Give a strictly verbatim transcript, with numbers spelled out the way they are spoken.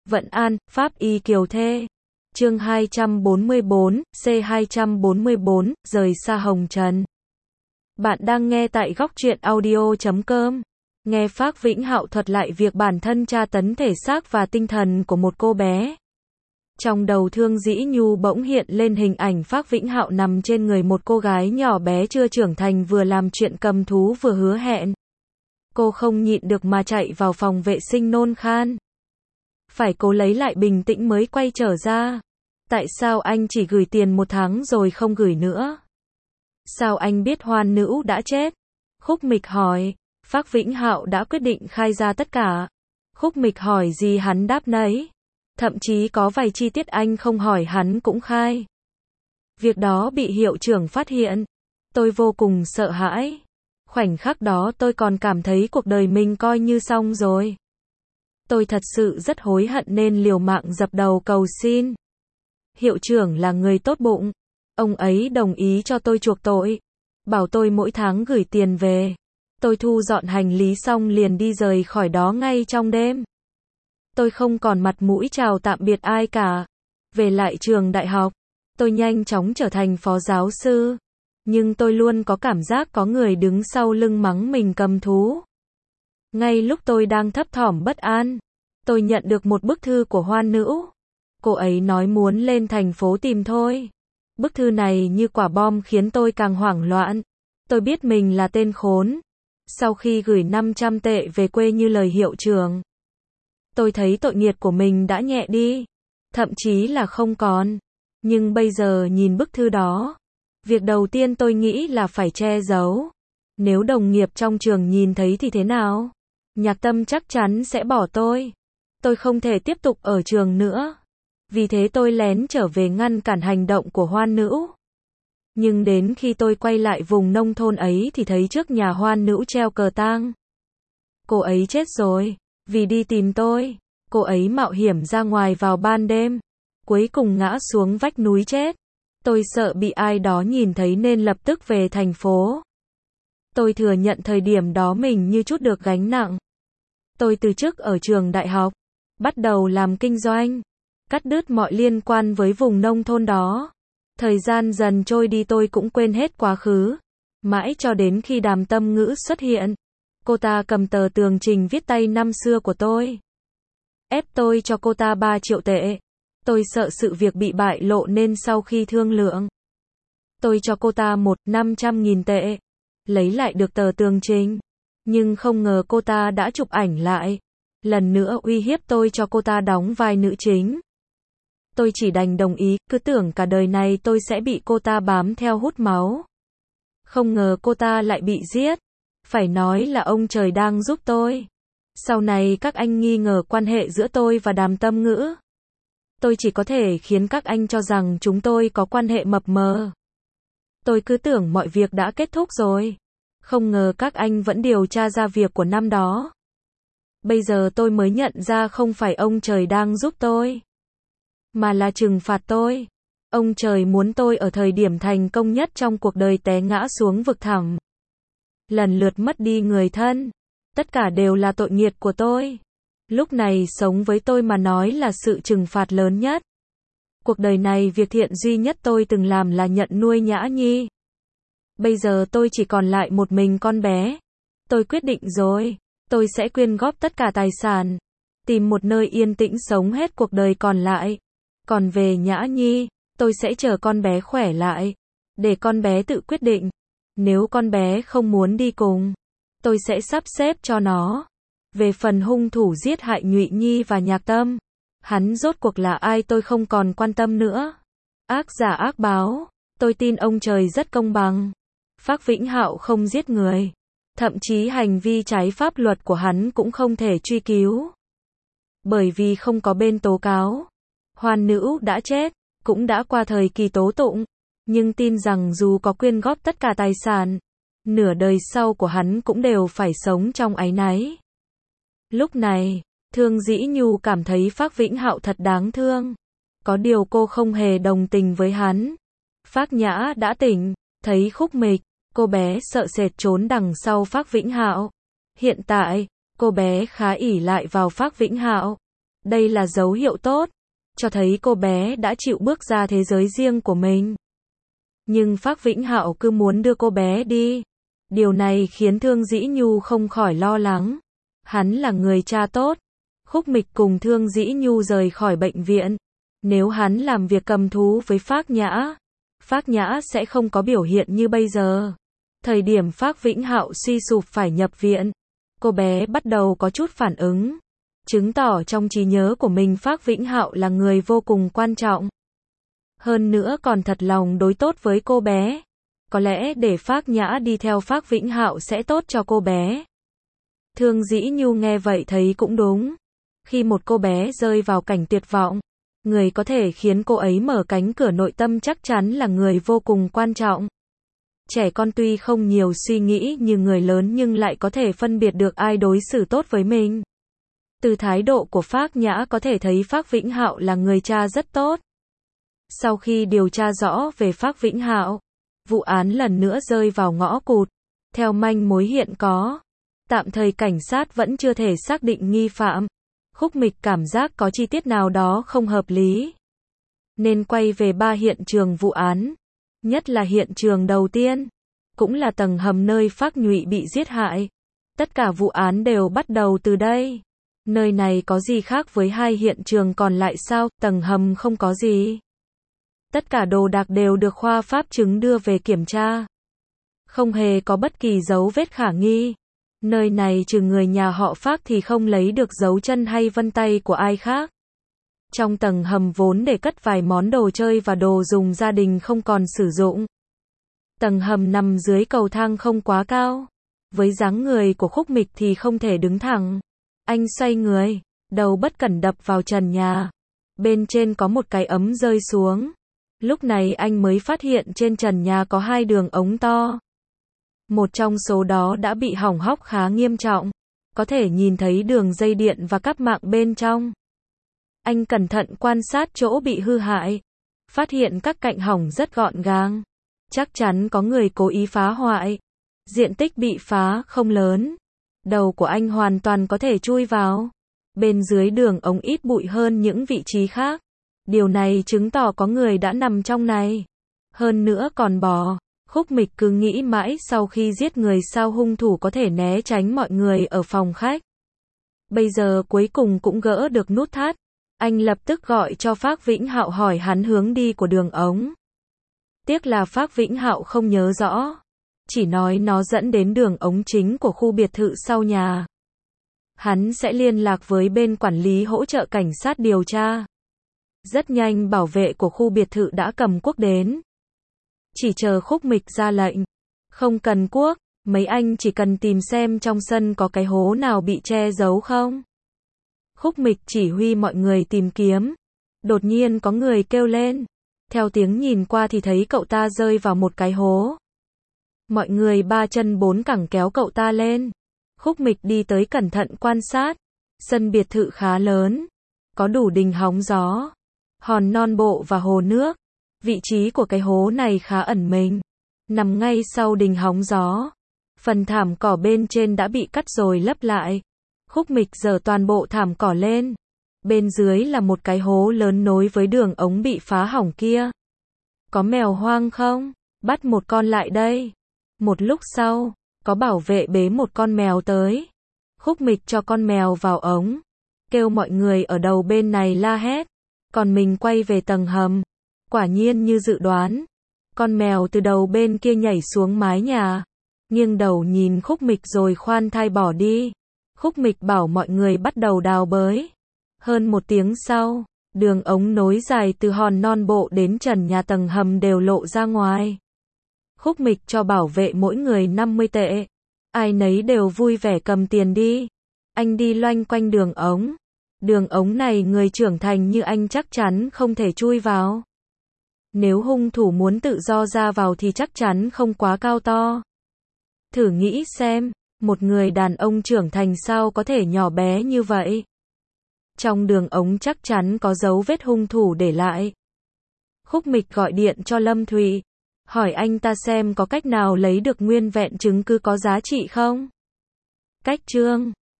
Vận An, Pháp Y Kiều Thê. Chương hai trăm bốn mươi bốn, C hai trăm bốn mươi bốn, rời xa Hồng Trần. Bạn đang nghe tại góc truyện audio chấm com. Nghe Phác Vĩnh Hạo thuật lại việc bản thân tra tấn thể xác và tinh thần của một cô bé. Trong đầu Thương Dĩ Nhu bỗng hiện lên hình ảnh Phác Vĩnh Hạo nằm trên người một cô gái nhỏ bé chưa trưởng thành vừa làm chuyện cầm thú vừa hứa hẹn. Cô không nhịn được mà chạy vào phòng vệ sinh nôn khan. Phải cố lấy lại bình tĩnh mới quay trở ra. Tại sao anh chỉ gửi tiền một tháng rồi không gửi nữa? Sao anh biết Hoan Nữu đã chết? Khúc Mịch hỏi. Phác Vĩnh Hạo đã quyết định khai ra tất cả. Khúc Mịch hỏi gì hắn đáp nấy. Thậm chí có vài chi tiết anh không hỏi hắn cũng khai. Việc đó bị hiệu trưởng phát hiện. Tôi vô cùng sợ hãi. Khoảnh khắc đó tôi còn cảm thấy cuộc đời mình coi như xong rồi. Tôi thật sự rất hối hận nên liều mạng dập đầu cầu xin. Hiệu trưởng là người tốt bụng. Ông ấy đồng ý cho tôi chuộc tội. Bảo tôi mỗi tháng gửi tiền về. Tôi thu dọn hành lý xong liền đi rời khỏi đó ngay trong đêm. Tôi không còn mặt mũi chào tạm biệt ai cả. Về lại trường đại học, tôi nhanh chóng trở thành phó giáo sư. Nhưng tôi luôn có cảm giác có người đứng sau lưng mắng mình cầm thú. Ngay lúc tôi đang thấp thỏm bất an, tôi nhận được một bức thư của Hoan Nữu. Cô ấy nói muốn lên thành phố tìm thôi. Bức thư này như quả bom khiến tôi càng hoảng loạn. Tôi biết mình là tên khốn. Sau khi gửi năm trăm tệ về quê như lời hiệu trưởng, tôi thấy tội nghiệp của mình đã nhẹ đi. Thậm chí là không còn. Nhưng bây giờ nhìn bức thư đó, việc đầu tiên tôi nghĩ là phải che giấu. Nếu đồng nghiệp trong trường nhìn thấy thì thế nào? Nhạc Tâm chắc chắn sẽ bỏ tôi. Tôi không thể tiếp tục ở trường nữa. Vì thế tôi lén trở về ngăn cản hành động của Hoan Nữu. Nhưng đến khi tôi quay lại vùng nông thôn ấy thì thấy trước nhà Hoan Nữu treo cờ tang. Cô ấy chết rồi. Vì đi tìm tôi, cô ấy mạo hiểm ra ngoài vào ban đêm. Cuối cùng ngã xuống vách núi chết. Tôi sợ bị ai đó nhìn thấy nên lập tức về thành phố. Tôi thừa nhận thời điểm đó mình như chút được gánh nặng. Tôi từ chức ở trường đại học, bắt đầu làm kinh doanh, cắt đứt mọi liên quan với vùng nông thôn đó. Thời gian dần trôi đi tôi cũng quên hết quá khứ. Mãi cho đến khi Đàm Tâm Ngữ xuất hiện. Cô ta cầm tờ tường trình viết tay năm xưa của tôi. Ép tôi cho cô ta ba triệu tệ. Tôi sợ sự việc bị bại lộ nên sau khi thương lượng, tôi cho cô ta một năm trăm nghìn tệ. Lấy lại được tờ tường trình. Nhưng không ngờ cô ta đã chụp ảnh lại. Lần nữa uy hiếp tôi cho cô ta đóng vai nữ chính. Tôi chỉ đành đồng ý, cứ tưởng cả đời này tôi sẽ bị cô ta bám theo hút máu. Không ngờ cô ta lại bị giết. Phải nói là ông trời đang giúp tôi. Sau này các anh nghi ngờ quan hệ giữa tôi và Đàm Tâm Ngữ. Tôi chỉ có thể khiến các anh cho rằng chúng tôi có quan hệ mập mờ. Tôi cứ tưởng mọi việc đã kết thúc rồi. Không ngờ các anh vẫn điều tra ra việc của năm đó. Bây giờ tôi mới nhận ra không phải ông trời đang giúp tôi, mà là trừng phạt tôi. Ông trời muốn tôi ở thời điểm thành công nhất trong cuộc đời té ngã xuống vực thẳm. Lần lượt mất đi người thân. Tất cả đều là tội nghiệp của tôi. Lúc này sống với tôi mà nói là sự trừng phạt lớn nhất. Cuộc đời này việc thiện duy nhất tôi từng làm là nhận nuôi Nhã Nhi. Bây giờ tôi chỉ còn lại một mình con bé. Tôi quyết định rồi. Tôi sẽ quyên góp tất cả tài sản. Tìm một nơi yên tĩnh sống hết cuộc đời còn lại. Còn về Nhã Nhi, tôi sẽ chờ con bé khỏe lại. Để con bé tự quyết định. Nếu con bé không muốn đi cùng, tôi sẽ sắp xếp cho nó. Về phần hung thủ giết hại Nhụy Nhi và Nhạc Tâm, hắn rốt cuộc là ai tôi không còn quan tâm nữa. Ác giả ác báo, tôi tin ông trời rất công bằng. Phác Vĩnh Hạo không giết người. Thậm chí hành vi trái pháp luật của hắn cũng không thể truy cứu. Bởi vì không có bên tố cáo. Hoan Nữu đã chết, cũng đã qua thời kỳ tố tụng. Nhưng tin rằng dù có quyên góp tất cả tài sản, nửa đời sau của hắn cũng đều phải sống trong áy náy. Lúc này, Thương Dĩ Nhu cảm thấy Phác Vĩnh Hạo thật đáng thương. Có điều cô không hề đồng tình với hắn. Phác Nhã đã tỉnh, thấy Khúc Mịch, cô bé sợ sệt trốn đằng sau Phác Vĩnh Hạo. Hiện tại, cô bé khá ỷ lại vào Phác Vĩnh Hạo. Đây là dấu hiệu tốt, cho thấy cô bé đã chịu bước ra thế giới riêng của mình. Nhưng Phác Vĩnh Hạo cứ muốn đưa cô bé đi. Điều này khiến Thương Dĩ Nhu không khỏi lo lắng. Hắn là người cha tốt. Khúc Mịch cùng Thương Dĩ Nhu rời khỏi bệnh viện. Nếu hắn làm việc cầm thú với Phác Nhã, Phác Nhã sẽ không có biểu hiện như bây giờ. Thời điểm Phác Vĩnh Hạo suy sụp phải nhập viện, cô bé bắt đầu có chút phản ứng, chứng tỏ trong trí nhớ của mình Phác Vĩnh Hạo là người vô cùng quan trọng. Hơn nữa còn thật lòng đối tốt với cô bé. Có lẽ để Phác Nhã đi theo Phác Vĩnh Hạo sẽ tốt cho cô bé. Thương Dĩ Nhu nghe vậy thấy cũng đúng. Khi một cô bé rơi vào cảnh tuyệt vọng, người có thể khiến cô ấy mở cánh cửa nội tâm chắc chắn là người vô cùng quan trọng. Trẻ con tuy không nhiều suy nghĩ như người lớn nhưng lại có thể phân biệt được ai đối xử tốt với mình. Từ thái độ của Phác Nhã có thể thấy Phác Vĩnh Hạo là người cha rất tốt. Sau khi điều tra rõ về Phác Vĩnh Hạo, vụ án lần nữa rơi vào ngõ cụt. Theo manh mối hiện có, tạm thời cảnh sát vẫn chưa thể xác định nghi phạm. Khúc Mịch cảm giác có chi tiết nào đó không hợp lý, nên quay về ba hiện trường vụ án. Nhất là hiện trường đầu tiên, cũng là tầng hầm nơi Phác Nhụy bị giết hại. Tất cả vụ án đều bắt đầu từ đây. Nơi này có gì khác với hai hiện trường còn lại sao? Tầng hầm không có gì. Tất cả đồ đạc đều được khoa pháp chứng đưa về kiểm tra. Không hề có bất kỳ dấu vết khả nghi. Nơi này trừ người nhà họ Phác thì không lấy được dấu chân hay vân tay của ai khác. Trong tầng hầm vốn để cất vài món đồ chơi và đồ dùng gia đình không còn sử dụng. Tầng hầm nằm dưới cầu thang không quá cao. Với dáng người của Khúc Mịch thì không thể đứng thẳng. Anh xoay người, đầu bất cẩn đập vào trần nhà. Bên trên có một cái ấm rơi xuống. Lúc này anh mới phát hiện trên trần nhà có hai đường ống to. Một trong số đó đã bị hỏng hóc khá nghiêm trọng. Có thể nhìn thấy đường dây điện và cáp mạng bên trong. Anh cẩn thận quan sát chỗ bị hư hại. Phát hiện các cạnh hỏng rất gọn gàng. Chắc chắn có người cố ý phá hoại. Diện tích bị phá không lớn. Đầu của anh hoàn toàn có thể chui vào. Bên dưới đường ống ít bụi hơn những vị trí khác. Điều này chứng tỏ có người đã nằm trong này. Hơn nữa còn bò. Khúc Mịch cứ nghĩ mãi sau khi giết người sao hung thủ có thể né tránh mọi người ở phòng khách. Bây giờ cuối cùng cũng gỡ được nút thắt. Anh lập tức gọi cho Phác Vĩnh Hạo hỏi hắn hướng đi của đường ống. Tiếc là Phác Vĩnh Hạo không nhớ rõ. Chỉ nói nó dẫn đến đường ống chính của khu biệt thự sau nhà. Hắn sẽ liên lạc với bên quản lý hỗ trợ cảnh sát điều tra. Rất nhanh bảo vệ của khu biệt thự đã cầm cuốc đến. Chỉ chờ Khúc Mịch ra lệnh. Không cần cuốc, mấy anh chỉ cần tìm xem trong sân có cái hố nào bị che giấu không. Khúc Mịch chỉ huy mọi người tìm kiếm. Đột nhiên có người kêu lên. Theo tiếng nhìn qua thì thấy cậu ta rơi vào một cái hố. Mọi người ba chân bốn cẳng kéo cậu ta lên. Khúc Mịch đi tới cẩn thận quan sát. Sân biệt thự khá lớn. Có đủ đình hóng gió, hòn non bộ và hồ nước. Vị trí của cái hố này khá ẩn mình. Nằm ngay sau đình hóng gió. Phần thảm cỏ bên trên đã bị cắt rồi lấp lại. Khúc Mịch giở toàn bộ thảm cỏ lên. Bên dưới là một cái hố lớn nối với đường ống bị phá hỏng kia. Có mèo hoang không? Bắt một con lại đây. Một lúc sau, có bảo vệ bế một con mèo tới. Khúc Mịch cho con mèo vào ống. Kêu mọi người ở đầu bên này la hét. Còn mình quay về tầng hầm. Quả nhiên như dự đoán. Con mèo từ đầu bên kia nhảy xuống mái nhà. Nghiêng đầu nhìn Khúc Mịch rồi khoan thai bỏ đi. Khúc Mịch bảo mọi người bắt đầu đào bới. Hơn một tiếng sau, đường ống nối dài từ hòn non bộ đến trần nhà tầng hầm đều lộ ra ngoài. Khúc Mịch cho bảo vệ mỗi người năm mươi tệ. Ai nấy đều vui vẻ cầm tiền đi. Anh đi loanh quanh đường ống. Đường ống này người trưởng thành như anh chắc chắn không thể chui vào. Nếu hung thủ muốn tự do ra vào thì chắc chắn không quá cao to. Thử nghĩ xem, một người đàn ông trưởng thành sao có thể nhỏ bé như vậy. Trong đường ống chắc chắn có dấu vết hung thủ để lại. Khúc Mịch gọi điện cho Lâm Thụy. Hỏi anh ta xem có cách nào lấy được nguyên vẹn chứng cứ có giá trị không? Cách chương